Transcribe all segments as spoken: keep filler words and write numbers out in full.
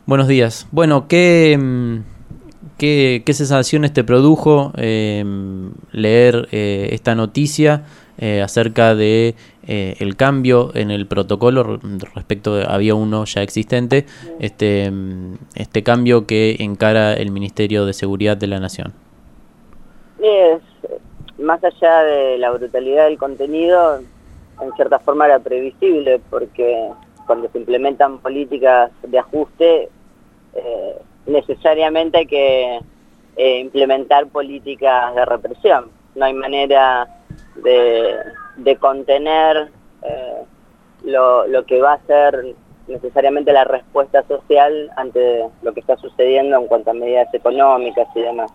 Buenos días. Bueno, ¿qué, qué, qué sensaciones te produjo eh, leer eh, esta noticia eh, acerca de eh, el cambio en el protocolo respecto de, había uno ya existente, este, este cambio que encara el Ministerio de Seguridad de la Nación? Es, más allá de la brutalidad del contenido, en cierta forma era previsible, porque cuando se implementan políticas de ajuste, eh, necesariamente hay que eh, implementar políticas de represión. No hay manera de, de contener eh, lo, lo que va a ser necesariamente la respuesta social ante lo que está sucediendo en cuanto a medidas económicas y demás.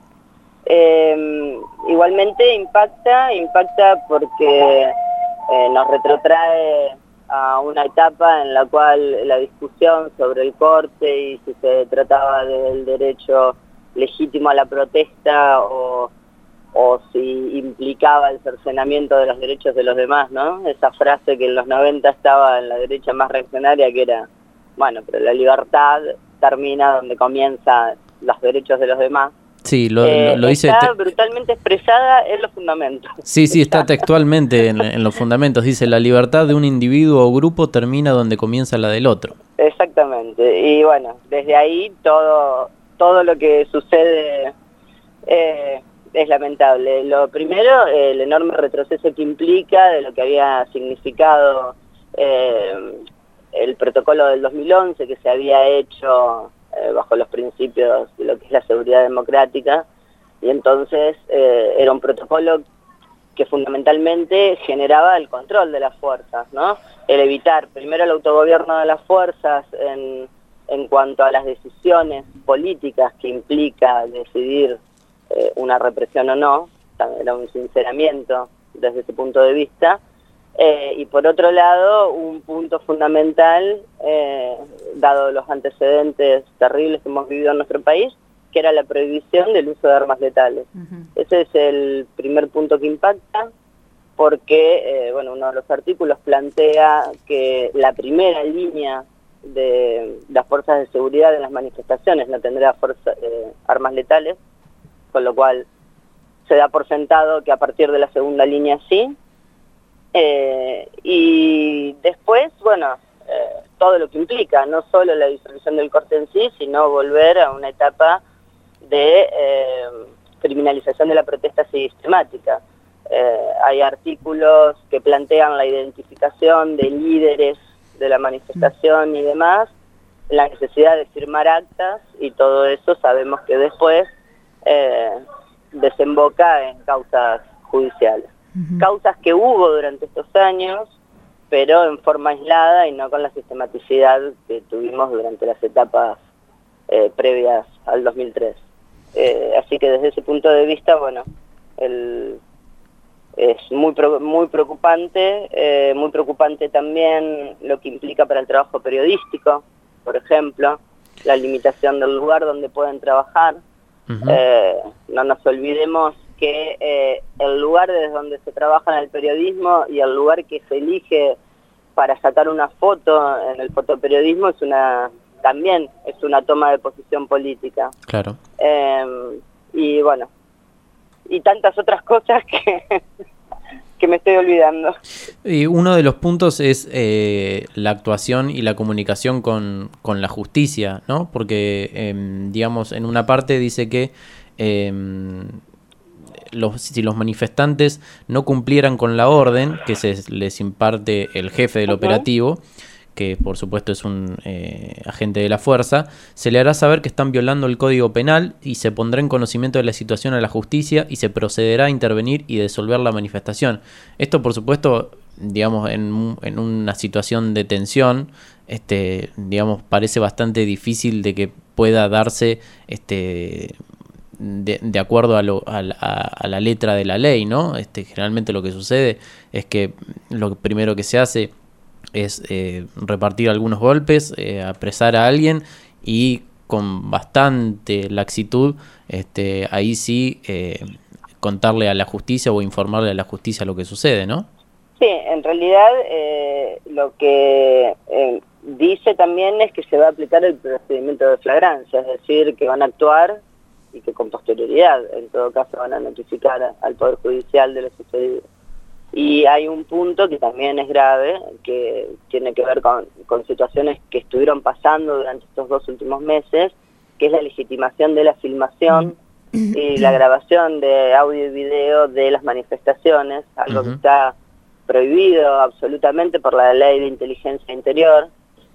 Eh, igualmente impacta, impacta porque eh, nos retrotrae a una etapa en la cual la discusión sobre el corte y si se trataba del derecho legítimo a la protesta o, o si implicaba el cercenamiento de los derechos de los demás, ¿no? Esa frase que en los noventa estaba en la derecha más reaccionaria, que era, bueno, pero la libertad termina donde comienzan los derechos de los demás. Sí, lo, eh, lo, lo dice... Está brutalmente expresada en los fundamentos. Sí, sí, está textualmente en, en los fundamentos. Dice, la libertad de un individuo o grupo termina donde comienza la del otro. Exactamente. Y bueno, desde ahí todo, todo lo que sucede eh, es lamentable. Lo primero, el enorme retroceso que implica de lo que había significado eh, el protocolo del dos mil once, que se había hecho Eh, bajo los principios de lo que es la seguridad democrática, y entonces eh, era un protocolo que fundamentalmente generaba el control de las fuerzas, ¿no? El evitar primero el autogobierno de las fuerzas en, en cuanto a las decisiones políticas que implica decidir eh, una represión o no, era un sinceramiento desde ese punto de vista. Eh, y por otro lado, un punto fundamental, eh, dado los antecedentes terribles que hemos vivido en nuestro país, que era la prohibición del uso de armas letales. Uh-huh. Ese es el primer punto que impacta, porque eh, bueno, uno de los artículos plantea que la primera línea de las fuerzas de seguridad en las manifestaciones no tendrá fuerza, eh, armas letales, con lo cual se da por sentado que a partir de la segunda línea sí. Eh, y después, bueno, eh, todo lo que implica, no solo la disolución del corte en sí, sino volver a una etapa de eh, criminalización de la protesta sistemática. Eh, hay artículos que plantean la identificación de líderes de la manifestación y demás, la necesidad de firmar actas, y todo eso sabemos que después eh, desemboca en causas judiciales. Uh-huh. Causas que hubo durante estos años, pero en forma aislada y no con la sistematicidad que tuvimos durante las etapas eh, previas al dos mil tres. Eh, así que desde ese punto de vista, bueno, el, es muy, muy preocupante, eh, muy preocupante también lo que implica para el trabajo periodístico, por ejemplo, la limitación del lugar donde pueden trabajar. Uh-huh. eh, no nos olvidemos que eh, el lugar desde donde se trabaja en el periodismo y el lugar que se elige para sacar una foto en el fotoperiodismo es una también es una toma de posición política. Claro. Eh, y bueno, y tantas otras cosas que, que me estoy olvidando. Y uno de los puntos es eh, la actuación y la comunicación con, con la justicia, ¿no? Porque, eh, digamos, en una parte dice que eh, Los, si los manifestantes no cumplieran con la orden que se les imparte el jefe del okay. operativo, que por supuesto es un eh, agente de la fuerza, se le hará saber que están violando el Código Penal y se pondrá en conocimiento de la situación a la justicia y se procederá a intervenir y disolver la manifestación. Esto, por supuesto, digamos, en, en una situación de tensión, este, digamos, parece bastante difícil de que pueda darse este De, de acuerdo a, lo, a, a, a la letra de la ley, ¿no? Este, generalmente lo que sucede es que lo primero que se hace es eh, repartir algunos golpes, eh, apresar a alguien y con bastante laxitud, este, ahí sí eh, contarle a la justicia o informarle a la justicia lo que sucede, ¿no? Sí, en realidad eh, lo que eh, dice también es que se va a aplicar el procedimiento de flagrancia, es decir, que van a actuar y que con posterioridad, en todo caso, van a notificar a, al Poder Judicial de lo sucedido. Y hay un punto que también es grave, que tiene que ver con, con situaciones que estuvieron pasando durante estos dos últimos meses, que es la legitimación de la filmación y la grabación de audio y video de las manifestaciones, algo uh-huh. que está prohibido absolutamente por la Ley de Inteligencia Interior,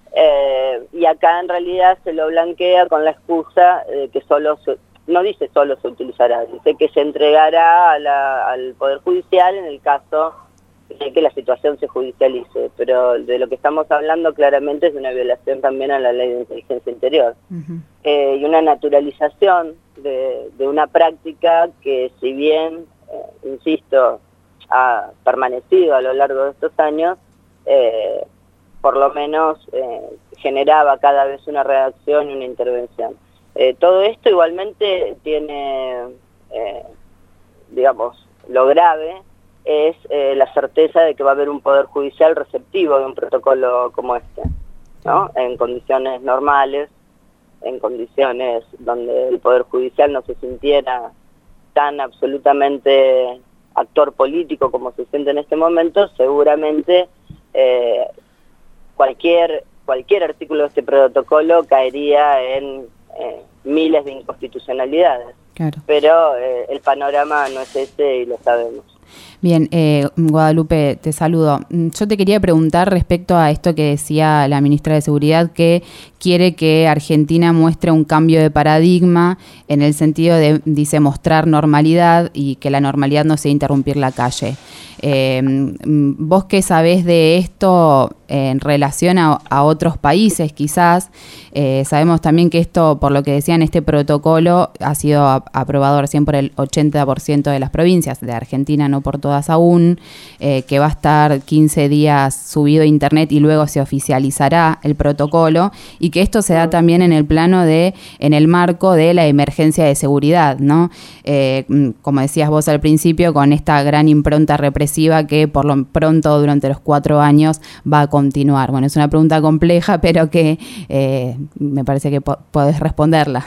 eh, y acá en realidad se lo blanquea con la excusa de que solo se, no dice solo se utilizará, dice que se entregará a la, al Poder Judicial en el caso de que la situación se judicialice, pero de lo que estamos hablando claramente es de una violación también a la Ley de Inteligencia Interior, uh-huh. eh, y una naturalización de, de una práctica que, si bien, eh, insisto, ha permanecido a lo largo de estos años, eh, por lo menos eh, generaba cada vez una reacción y una intervención. Eh, todo esto igualmente tiene, eh, digamos, lo grave es eh, la certeza de que va a haber un Poder Judicial receptivo de un protocolo como este, ¿no? En condiciones normales, en condiciones donde el Poder Judicial no se sintiera tan absolutamente actor político como se siente en este momento, seguramente eh, cualquier, cualquier artículo de este protocolo caería en eh, miles de inconstitucionalidades. Claro. Pero eh, el panorama no es ese y lo sabemos. Bien, eh, Guadalupe, te saludo. Yo te quería preguntar respecto a esto que decía la ministra de Seguridad, que quiere que Argentina muestre un cambio de paradigma en el sentido de, dice, mostrar normalidad y que la normalidad no sea interrumpir la calle. Eh, ¿Vos qué sabés de esto en relación a, a otros países quizás? Eh, sabemos también que esto, por lo que decían, este protocolo ha sido a, aprobado recién por el ochenta por ciento de las provincias de Argentina, no por todas aún, eh, que va a estar quince días subido a internet y luego se oficializará el protocolo, y que esto se da también en el plano de, en el marco de la emergencia de seguridad, ¿no? Eh, como decías vos al principio, con esta gran impronta represiva que por lo pronto durante los cuatro años va a continuar. Bueno, es una pregunta compleja, pero que eh, me parece que po- podés responderla.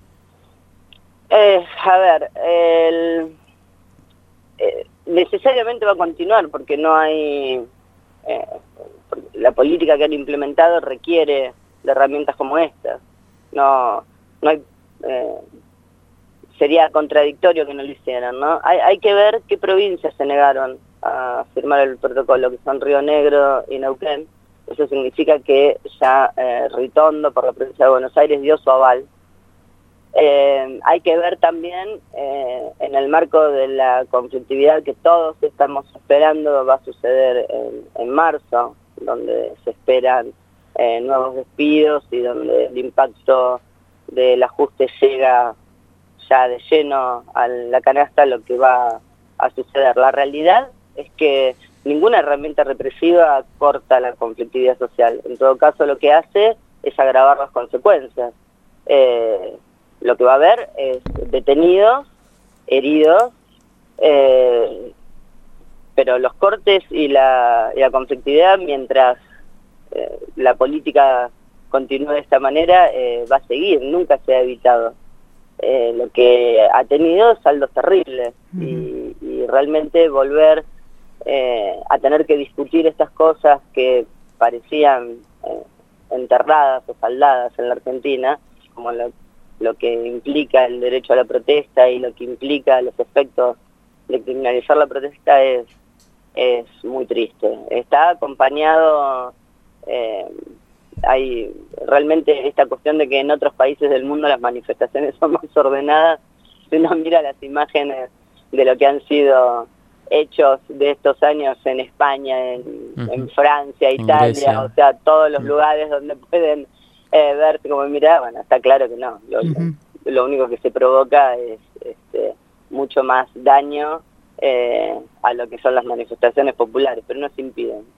Eh, a ver, el, eh, necesariamente va a continuar porque no hay... Eh, la política que han implementado requiere de herramientas como estas. No, no hay... Eh, sería contradictorio que no lo hicieran, ¿no? Hay, hay que ver qué provincias se negaron a firmar el protocolo, que son Río Negro y Neuquén. Eso significa que ya eh, Ritondo, por la provincia de Buenos Aires, dio su aval. Eh, hay que ver también, eh, en el marco de la conflictividad que todos estamos esperando, va a suceder en, en marzo, donde se esperan eh, nuevos despidos y donde el impacto del ajuste llega ya de lleno a la canasta, lo que va a suceder. La realidad es que ninguna herramienta represiva corta la conflictividad social. En todo caso, lo que hace es agravar las consecuencias. Eh, lo que va a haber es detenidos, heridos, eh, pero los cortes y la, y la conflictividad, mientras eh, la política continúe de esta manera, eh, va a seguir, nunca se ha evitado. Eh, lo que ha tenido saldos terribles, uh-huh. y, y realmente volver eh, a tener que discutir estas cosas que parecían eh, enterradas o saldadas en la Argentina, como lo, lo que implica el derecho a la protesta y lo que implica los efectos de criminalizar la protesta, es, es muy triste. Está acompañado... Eh, hay realmente esta cuestión de que en otros países del mundo las manifestaciones son más ordenadas. Si uno mira las imágenes de lo que han sido hechos de estos años en España, en, uh-huh. en Francia, Italia, o sea, todos los uh-huh. lugares donde pueden eh, verse como mira, bueno, está claro que no, lo, uh-huh. lo, lo único que se provoca es este, mucho más daño eh, a lo que son las manifestaciones populares, pero no se impiden.